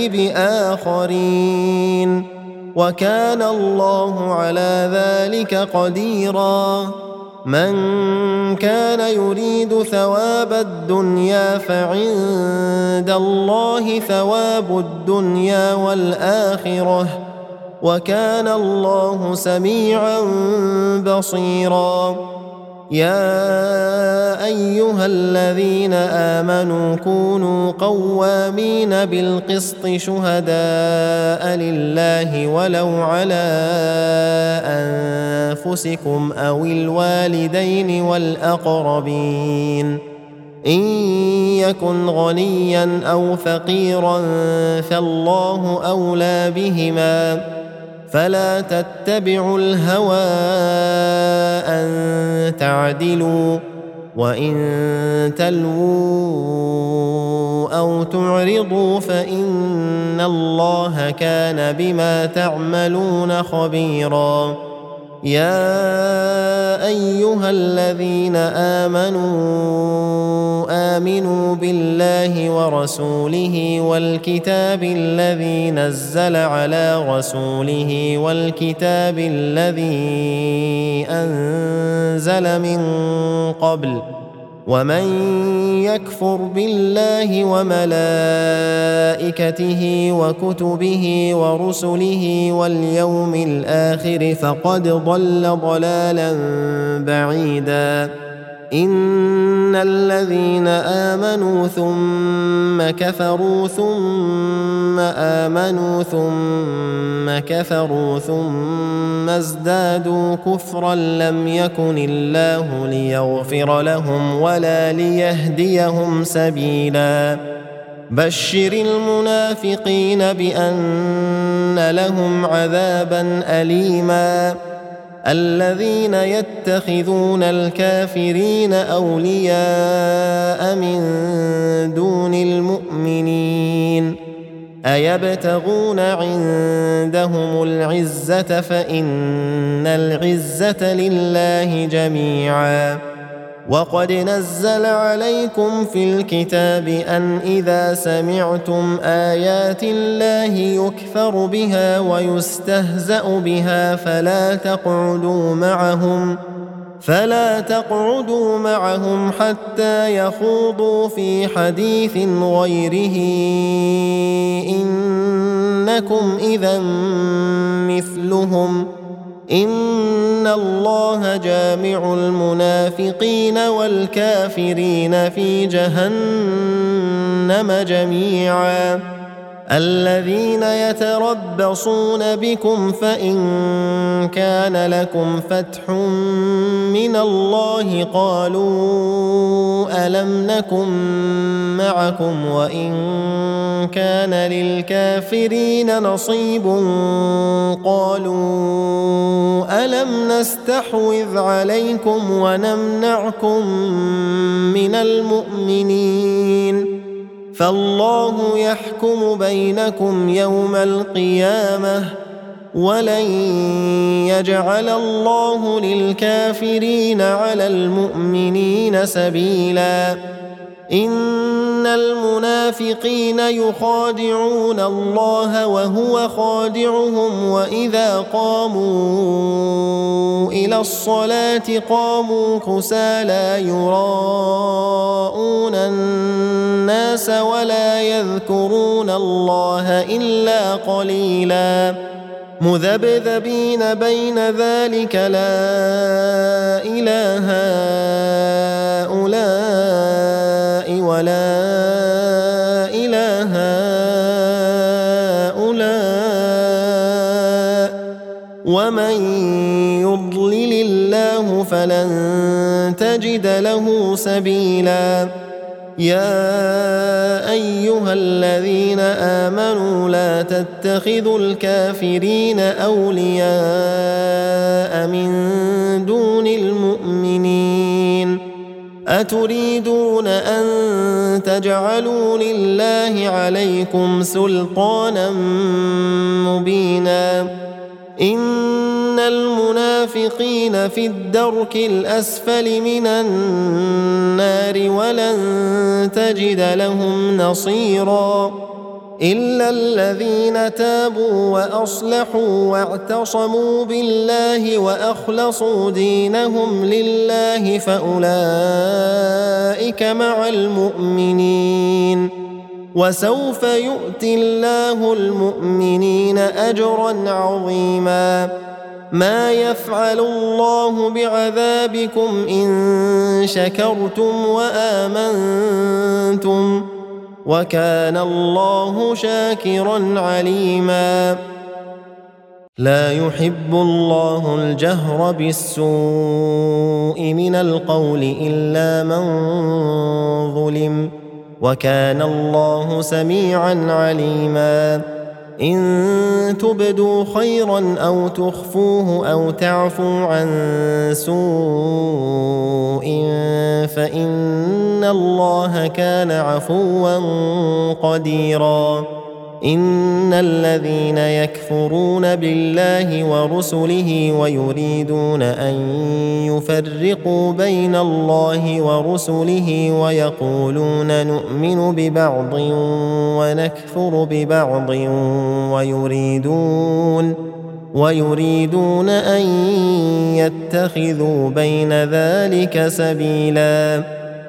بآخرين وكان الله على ذلك قديرا من كان يريد ثواب الدنيا فعند الله ثواب الدنيا والآخرة وكان الله سميعا بصيرا يا أيها الذين آمنوا كونوا قوامين بالقسط شهداء لله ولو على أنفسكم أو الوالدين والأقربين إن يكن غنيا أو فقيرا فالله أولى بهما فلا تتبعوا الهوى أن تعدلوا وإن تلووا أو تعرضوا فإن الله كان بما تعملون خبيرا يا أيها الذين آمنوا بالله ورسوله والكتاب الذي نزل على رسوله والكتاب الذي أنزل من قبل ومن يكفر بالله وملائكته وكتبه ورسله واليوم الآخر فقد ضل ضلالا بعيدا إن الذين آمنوا ثم كفروا ثم آمنوا ثم كفروا ثم ازدادوا كفرا لم يكن الله ليغفر لهم ولا ليهديهم سبيلا بشر المنافقين بأن لهم عذابا أليما الذين يتخذون الكافرين أولياء من دون المؤمنين أيبتغون عندهم العزة فإن العزة لله جميعا وقد نزل عليكم في الكتاب أن إذا سمعتم آيات الله يكفر بها ويستهزأ بها فلا تقعدوا معهم حتى يخوضوا في حديث غيره إنكم إذا مثلهم إن الله جامع المنافقين والكافرين في جهنم جميعا الذين يتربصون بكم فإن كان لكم فتح من الله قالوا ألم نكن معكم وإن كان للكافرين نصيب قالوا ألم نستحوذ عليكم ونمنعكم من المؤمنين فالله يحكم بينكم يوم القيامة ولن يجعل الله للكافرين على المؤمنين سبيلا إن المنافقين يخادعون الله وهو خادعهم وإذا قاموا إلى الصلاة قاموا كسالى يراءون الناس ولا يذكرون الله إلا قليلا مذبذبين بين ذلك لا إله هؤلاء ولا إله هؤلاء ومن يضلل الله فلن تجد له سبيلا يا أيها الذين آمنوا لا تتخذوا الكافرين أولياء من دون المؤمنين أتريدون أن تجعلوا لله عليكم سلطانا مبينا إن المنافقين في الدرك الأسفل من النار ولن تجد لهم نصيرا إلا الذين تابوا وأصلحوا واعتصموا بالله وأخلصوا دينهم لله فأولئك مع المؤمنين وسوف يؤتي الله المؤمنين أجرا عظيما ما يفعل الله بعذابكم إن شكرتم وآمنتم وكان الله شاكرا عليما لا يحب الله الجهر بالسوء من القول إلا من ظلم وكان الله سميعا عليما إن تبدوا خيرا أو تخفوه أو تعفوا عن سوء فإن الله كان عفوا قديرا إن الذين يكفرون بالله ورسله ويريدون أن يفرقوا بين الله ورسله ويقولون نؤمن ببعض ونكفر ببعض ويريدون أن يتخذوا بين ذلك سبيلا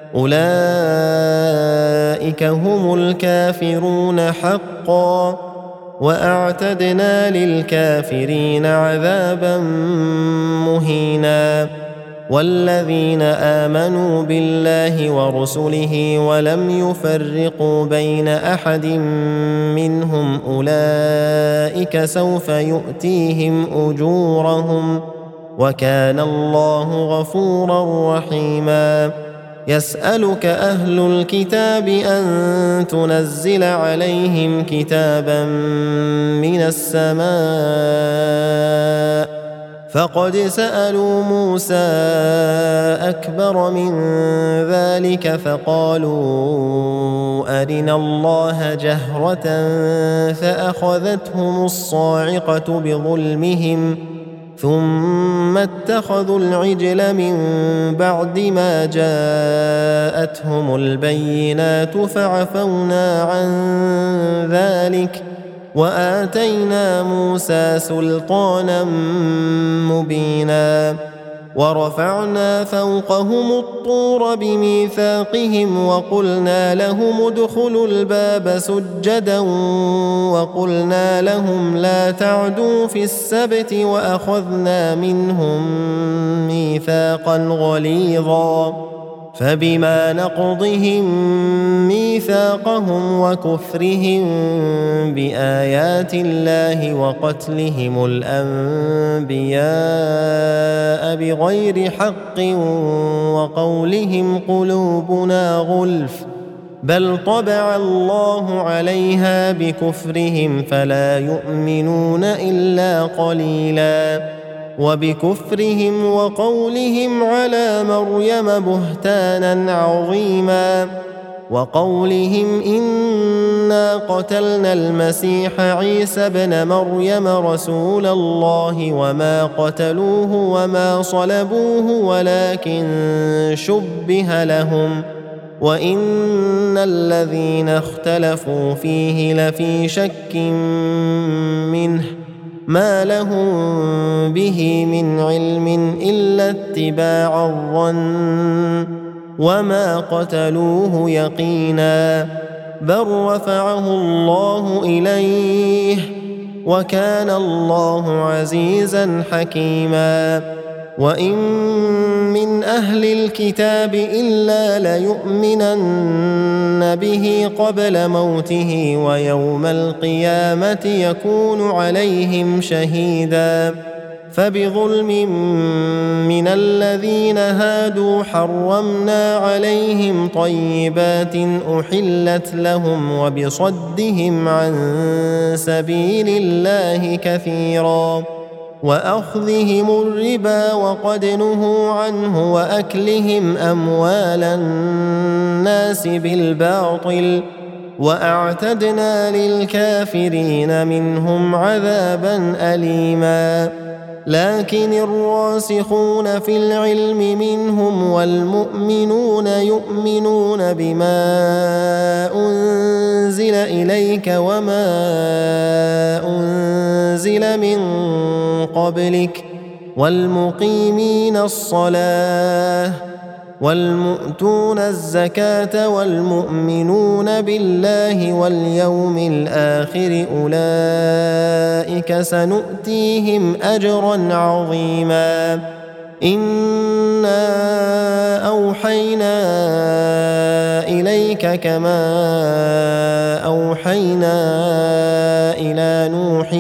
أولئك هم الكافرون حقا وأعتدنا للكافرين عذابا مهينا والذين آمنوا بالله ورسله ولم يفرقوا بين أحد منهم أولئك سوف يؤتيهم أجورهم وكان الله غفورا رحيما يسألك أهل الكتاب أن تنزل عليهم كتابا من السماء فقد سألوا موسى أكبر من ذلك فقالوا أرنا الله جهرة فأخذتهم الصاعقة بظلمهم ثم اتخذوا العجل من بعد ما جاءتهم البينات فعفونا عن ذلك وآتينا موسى سلطانا مبينا ورفعنا فوقهم الطور بميثاقهم وقلنا لهم ادخلوا الباب سجدا وقلنا لهم لا تعدوا في السبت وأخذنا منهم ميثاقا غليظا فبما نقضهم ميثاقهم وكفرهم بآيات الله وقتلهم الأنبياء بغير حق وقولهم قلوبنا غلف بل طبع الله عليها بكفرهم فلا يؤمنون إلا قليلا وبكفرهم وقولهم على مريم بهتانا عظيما وقولهم إنا قتلنا المسيح عيسى ابن مريم رسول الله وما قتلوه وما صلبوه ولكن شبه لهم وإن الذين اختلفوا فيه لفي شك منه ما لهم به من علم إلا اتباع الظن وما قتلوه يقينا بل رفعه الله إليه وكان الله عزيزا حكيما وإن من أهل الكتاب إلا ليؤمنن به قبل موته ويوم القيامة يكون عليهم شهيدا فبظلم من الذين هادوا حرمنا عليهم طيبات أحلت لهم وبصدهم عن سبيل الله كثيرا وأخذهم الربا وقد نهوا عنه وأكلهم أموال الناس بالباطل وأعتدنا للكافرين منهم عذابا أليما لكن الراسخون في العلم منهم والمؤمنون يؤمنون بما أنزل إليك وما أنزل من قبلك والمقيمين الصلاة والمؤتون الزكاة والمؤمنون بالله واليوم الآخر أولئك سنؤتيهم أجرا عظيما إنا أوحينا إليك كما أوحينا إلى نوح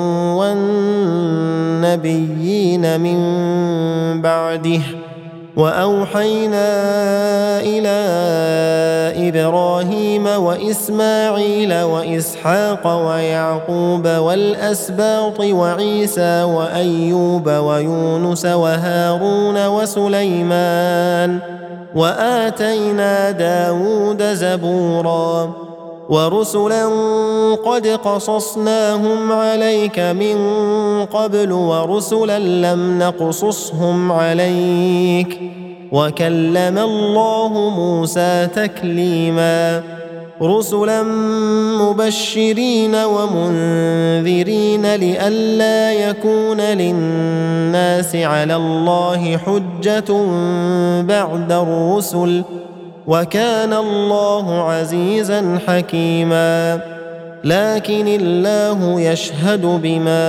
والنبيين من بعده وأوحينا إلى إبراهيم وإسماعيل وإسحاق ويعقوب والأسباط وعيسى وأيوب ويونس وهارون وسليمان وآتينا داود زبورا ورسلا قد قصصناهم عليك من قبل ورسلا لم نقصصهم عليك وكلم الله موسى تكليما رسلا مبشرين ومنذرين لئلا يكون للناس على الله حجة بعد الرسل وكان الله عزيزا حكيما لكن الله يشهد بما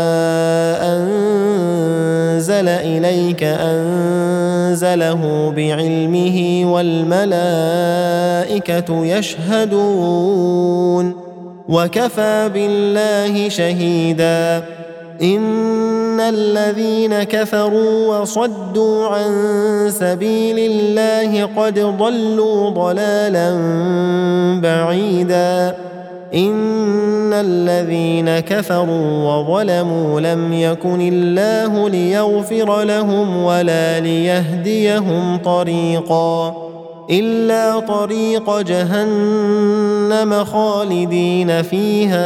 أنزل إليك أنزله بعلمه والملائكة يشهدون وكفى بالله شهيدا إن الذين كفروا وصدوا عن سبيل الله قد ضلوا ضلالا بعيدا إن الذين كفروا وظلموا لم يكن الله ليغفر لهم ولا ليهديهم طريقا إلا طريق جهنم خالدين فيها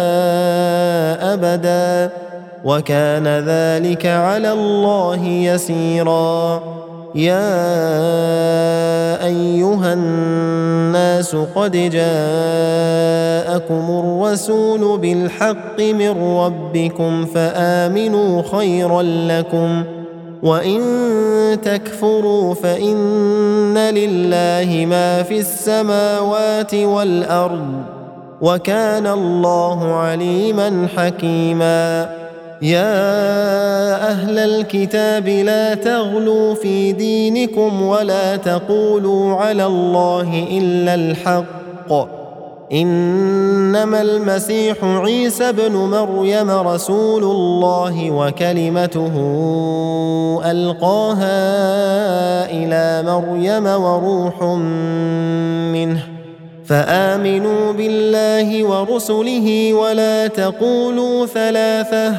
أبدا وكان ذلك على الله يسيرا يا أيها الناس قد جاءكم الرسول بالحق من ربكم فآمنوا خيرا لكم وإن تكفروا فإن لله ما في السماوات والأرض وكان الله عليما حكيما يا أهل الكتاب لا تغلوا في دينكم ولا تقولوا على الله إلا الحق إنما المسيح عيسى ابن مريم رسول الله وكلمته ألقاها إلى مريم وروح منه فآمنوا بالله ورسله ولا تقولوا ثلاثة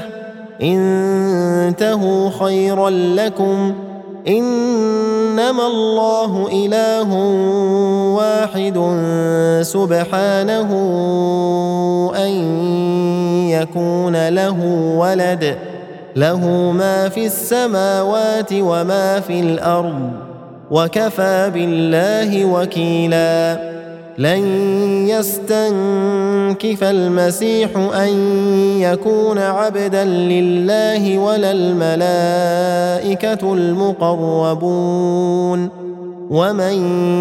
انتهوا خيرا لكم إنما الله إله واحد سبحانه أن يكون له ولد له ما في السماوات وما في الأرض وكفى بالله وكيلا لن يستنكف المسيح أن يكون عبدا لله ولا الملائكة المقربون ومن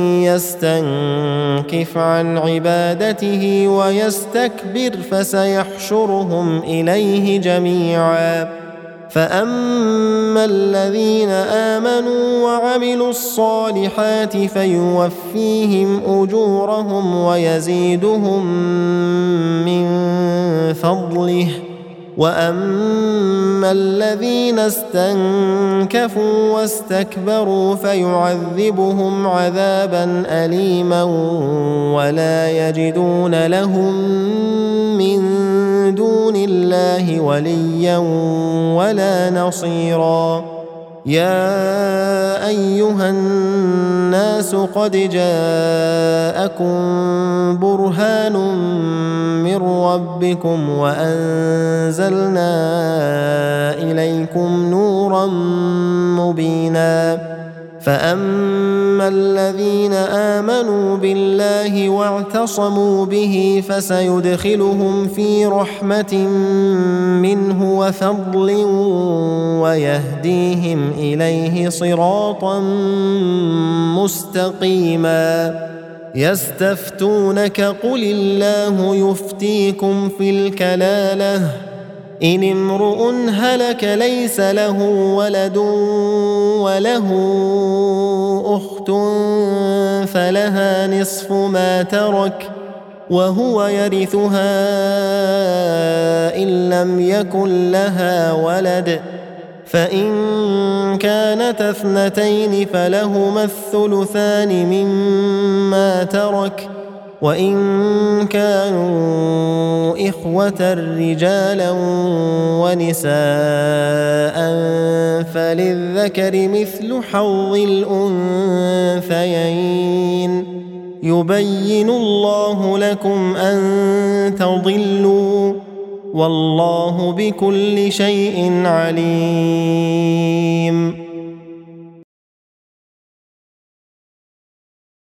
يستنكف عن عبادته ويستكبر فسيحشرهم إليه جميعا فأما الذين آمنوا وعملوا الصالحات فيوفيهم أجورهم ويزيدهم من فضله وأما الذين استنكفوا واستكبروا فيعذبهم عذابا أليما ولا يجدون لهم من دون الله وليا ولا نصيرا يا أيها الناس قد جاءكم برهان من ربكم وأنزلنا إليكم نورا مبينا فأما الذين آمنوا بالله واعتصموا به فسيدخلهم في رحمة منه وفضل ويهديهم إليه صراطا مستقيما يستفتونك قل الله يفتيكم في الكلالة إن امرؤ هلك ليس له ولد وله أخت فلها نصف ما ترك وهو يرثها إن لم يكن لها ولد فإن كانت اثنتين فلهما الثلثان مما ترك وإن كانوا إخوة رجالا ونساء فللذكر مثل حظ الأنثيين يبين الله لكم أن تضلوا والله بكل شيء عليم